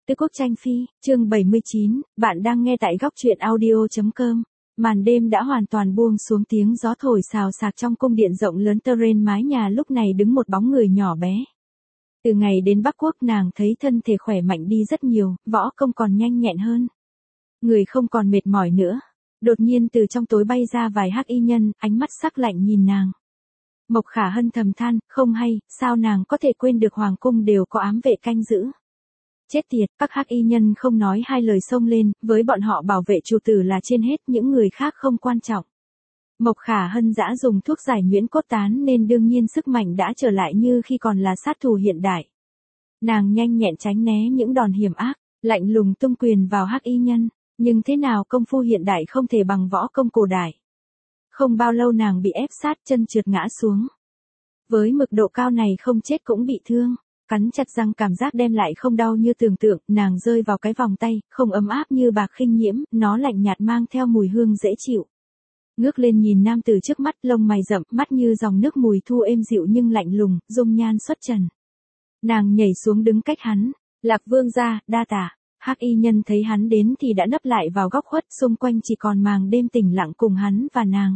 Tứ Quốc Tranh Phi, chương 79, bạn đang nghe tại góc truyện audio.com. Màn đêm đã hoàn toàn buông xuống, tiếng gió thổi xào xạc trong cung điện rộng lớn terrain mái nhà lúc này đứng một bóng người nhỏ bé. Từ ngày đến Bắc Quốc nàng thấy thân thể khỏe mạnh đi rất nhiều, võ công còn nhanh nhẹn hơn. Người không còn mệt mỏi nữa. Đột nhiên từ trong tối bay ra vài hắc y nhân, ánh mắt sắc lạnh nhìn nàng. Mộc Khả Hân thầm than, không hay, sao nàng có thể quên được hoàng cung đều có ám vệ canh giữ. Chết tiệt, các hắc y nhân không nói hai lời xông lên, với bọn họ bảo vệ chủ tử là trên hết, những người khác không quan trọng. Mộc Khả Hân dã dùng thuốc giải nhuyễn cốt tán nên đương nhiên sức mạnh đã trở lại như khi còn là sát thủ hiện đại. Nàng nhanh nhẹn tránh né những đòn hiểm ác, lạnh lùng tung quyền vào hắc y nhân, nhưng thế nào công phu hiện đại không thể bằng võ công cổ đại. Không bao lâu nàng bị ép sát, chân trượt ngã xuống. Với mực độ cao này không chết cũng bị thương. Cắn chặt răng, cảm giác đem lại không đau như tưởng tượng, nàng rơi vào cái vòng tay, không ấm áp như bạc khinh nhiễm, nó lạnh nhạt mang theo mùi hương dễ chịu. Ngước lên nhìn nam tử trước mắt, lông mày rậm, mắt như dòng nước mùi thu êm dịu nhưng lạnh lùng, dung nhan xuất trần. Nàng nhảy xuống đứng cách hắn, Lạc Vương gia, đa tạ. Hắc y nhân thấy hắn đến thì đã nấp lại vào góc khuất, xung quanh chỉ còn màng đêm tĩnh lặng cùng hắn và nàng.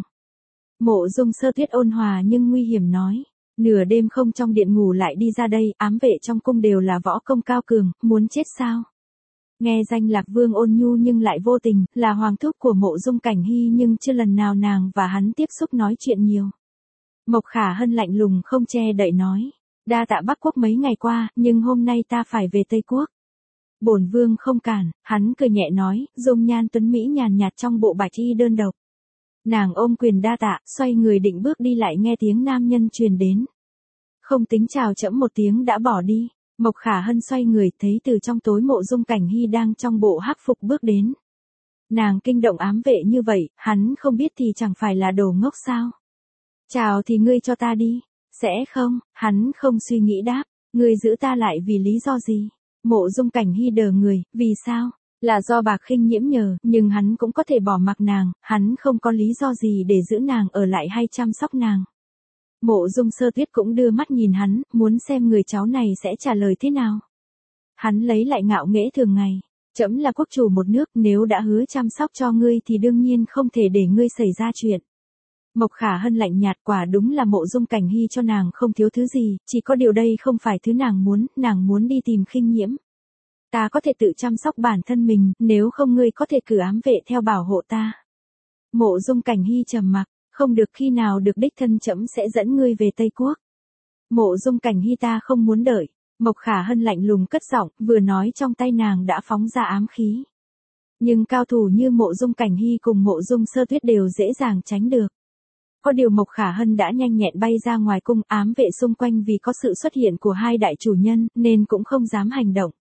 Mộ Dung Sơ Tuyết ôn hòa nhưng nguy hiểm nói. Nửa đêm không trong điện ngủ lại đi ra đây, ám vệ trong cung đều là võ công cao cường, muốn chết sao? Nghe danh Lạc Vương ôn nhu nhưng lại vô tình, là hoàng thúc của Mộ Dung Cảnh Hy nhưng chưa lần nào nàng và hắn tiếp xúc nói chuyện nhiều. Mộc Khả Hân lạnh lùng không che đậy nói. Đa tạ Bắc Quốc mấy ngày qua, nhưng hôm nay ta phải về Tây Quốc. Bổn vương không cản, hắn cười nhẹ nói, dung nhan tuấn mỹ nhàn nhạt trong bộ bạch y đơn độc. Nàng ôm quyền đa tạ, xoay người định bước đi lại nghe tiếng nam nhân truyền đến. Không tính chào chẫm một tiếng đã bỏ đi. Mộc Khả Hân xoay người thấy từ trong tối Mộ Dung Cảnh Hy đang trong bộ hắc phục bước đến. Nàng kinh động, ám vệ như vậy, hắn không biết thì chẳng phải là đồ ngốc sao. Chào thì ngươi cho ta đi. Sẽ không, hắn không suy nghĩ đáp. Ngươi giữ ta lại vì lý do gì? Mộ Dung Cảnh Hy đờ người, vì sao? Là do bạc khinh nhiễm nhờ, nhưng hắn cũng có thể bỏ mặc nàng, hắn không có lý do gì để giữ nàng ở lại hay chăm sóc nàng. Mộ Dung Sơ Tuyết cũng đưa mắt nhìn hắn, muốn xem người cháu này sẽ trả lời thế nào. Hắn lấy lại ngạo nghễ thường ngày. Trẫm là quốc chủ một nước, nếu đã hứa chăm sóc cho ngươi thì đương nhiên không thể để ngươi xảy ra chuyện. Mộc Khả Hân lạnh nhạt, quả đúng là Mộ Dung Cảnh Hy cho nàng không thiếu thứ gì, chỉ có điều đây không phải thứ nàng muốn đi tìm khinh nhiễm. Ta có thể tự chăm sóc bản thân mình, nếu không ngươi có thể cử ám vệ theo bảo hộ ta. Mộ Dung Cảnh Hy trầm mặc, không được, khi nào được đích thân trẫm sẽ dẫn ngươi về Tây Quốc. Mộ Dung Cảnh Hy ta không muốn đợi. Mộc Khả Hân lạnh lùng cất giọng, vừa nói trong tay nàng đã phóng ra ám khí. Nhưng cao thủ như Mộ Dung Cảnh Hy cùng Mộ Dung Sơ Tuyết đều dễ dàng tránh được. Có điều Mộc Khả Hân đã nhanh nhẹn bay ra ngoài cung, ám vệ xung quanh vì có sự xuất hiện của hai đại chủ nhân nên cũng không dám hành động.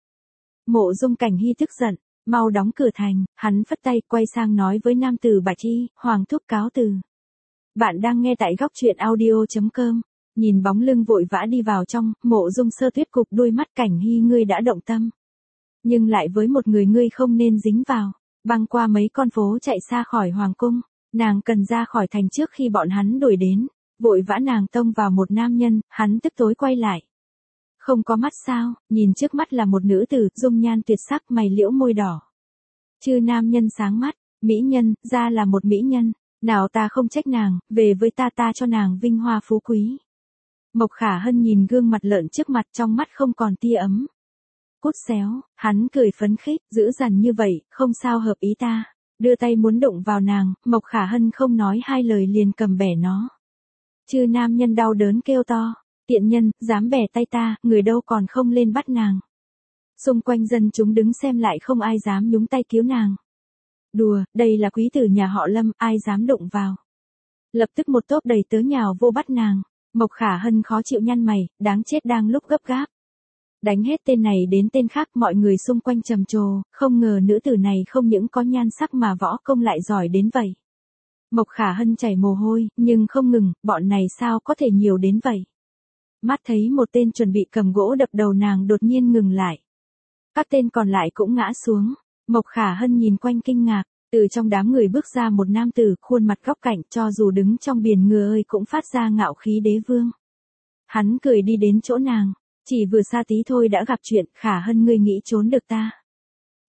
Mộ Dung Cảnh Hy tức giận, mau đóng cửa thành, hắn phất tay quay sang nói với nam tử bạch y, hoàng thúc cáo từ. Bạn đang nghe tại góc truyện audio.com. Nhìn bóng lưng vội vã đi vào trong, Mộ Dung Sơ Tuyết cụp đôi mắt, Cảnh Hy ngươi đã động tâm. Nhưng lại với một người ngươi không nên dính vào, băng qua mấy con phố chạy xa khỏi hoàng cung. Nàng cần ra khỏi thành trước khi bọn hắn đuổi đến, vội vã nàng tông vào một nam nhân, hắn tức tối quay lại. Không có mắt sao, nhìn trước mắt là một nữ tử, dung nhan tuyệt sắc, mày liễu môi đỏ. Chư nam nhân sáng mắt, mỹ nhân, ra là một mỹ nhân, nào ta không trách nàng, về với ta cho nàng vinh hoa phú quý. Mộc Khả Hân nhìn gương mặt lợn trước mặt, trong mắt không còn tia ấm. Cút xéo, hắn cười phấn khích, dữ dằn như vậy, không sao hợp ý ta. Đưa tay muốn đụng vào nàng, Mộc Khả Hân không nói hai lời liền cầm bẻ nó. Chư nam nhân đau đớn kêu to, tiện nhân, dám bẻ tay ta, người đâu còn không lên bắt nàng. Xung quanh dân chúng đứng xem lại không ai dám nhúng tay cứu nàng. Đùa, đây là quý tử nhà họ Lâm, ai dám đụng vào. Lập tức một tốp đầy tớ nhào vô bắt nàng. Mộc Khả Hân khó chịu nhăn mày, đáng chết đang lúc gấp gáp. Đánh hết tên này đến tên khác, mọi người xung quanh trầm trồ, không ngờ nữ tử này không những có nhan sắc mà võ công lại giỏi đến vậy. Mộc Khả Hân chảy mồ hôi, nhưng không ngừng, bọn này sao có thể nhiều đến vậy. Mắt thấy một tên chuẩn bị cầm gỗ đập đầu nàng đột nhiên ngừng lại. Các tên còn lại cũng ngã xuống. Mộc Khả Hân nhìn quanh kinh ngạc, từ trong đám người bước ra một nam tử, khuôn mặt góc cạnh, cho dù đứng trong biển người ơi cũng phát ra ngạo khí đế vương. Hắn cười đi đến chỗ nàng. Chỉ vừa xa tí thôi đã gặp chuyện, Khả Hân ngươi nghĩ trốn được ta.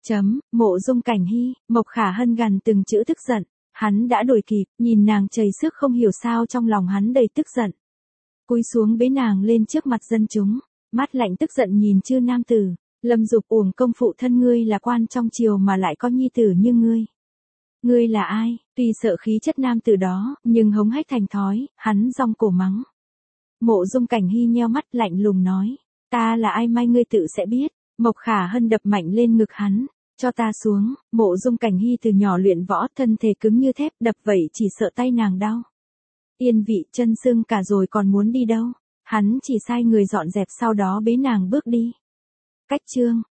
Mộ Dung Cảnh Hy, Mộc Khả Hân gằn từng chữ tức giận, hắn đã đuổi kịp, nhìn nàng chầy xước không hiểu sao trong lòng hắn đầy tức giận. Cúi xuống bế nàng lên trước mặt dân chúng, mắt lạnh tức giận nhìn Chư nam tử, Lâm Dục uổng công phụ thân ngươi là quan trong triều mà lại có nhi tử như ngươi. Ngươi là ai? Tuy sợ khí chất nam tử đó, nhưng hống hách thành thói, hắn rong cổ mắng. Mộ Dung Cảnh Hy nheo mắt lạnh lùng nói, ta là ai mai ngươi tự sẽ biết. Mộc Khả Hân đập mạnh lên ngực hắn, cho ta xuống. Mộ Dung Cảnh Hy từ nhỏ luyện võ, thân thể cứng như thép, đập vậy chỉ sợ tay nàng đau. Yên vị chân sưng cả rồi còn muốn đi đâu. Hắn chỉ sai người dọn dẹp sau đó bế nàng bước đi. Cách chương